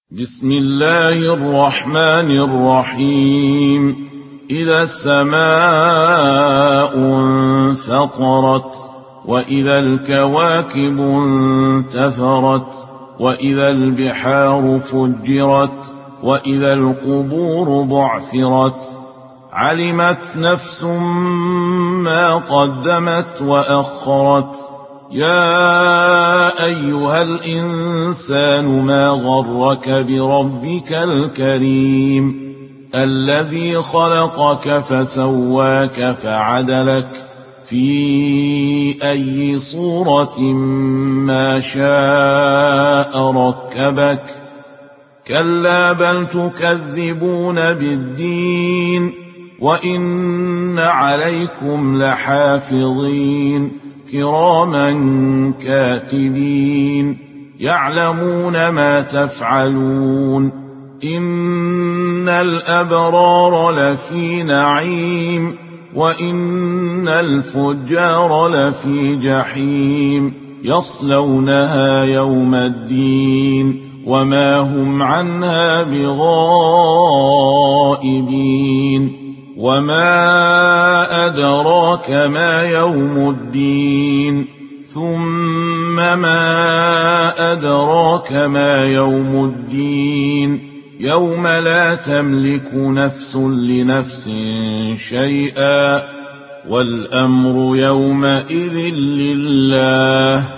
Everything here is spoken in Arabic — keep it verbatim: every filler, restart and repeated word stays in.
بسم الله الرحمن الرحيم. إذا السماء انفطرت وإذا الكواكب انتثرت وإذا البحار فجرت وإذا القبور بعثرت علمت نفس ما قدمت وأخرت. يا أيها الإنسان ما غرك بربك الكريم الذي خلقك فسواك فعدلك في أي صورة ما شاء ركبك. كلا بل تكذبون بالدين وإن عليكم لحافظين كراما كاتبين يعلمون ما تفعلون. إن الأبرار لفي نعيم وإن الفجار لفي جحيم يصلونها يوم الدين وما هم عنها بغائبين. وما أدراك ما يوم الدين ثم ما أدراك ما يوم الدين يوم لا تملك نفس لنفس شيئا والأمر يومئذ لله.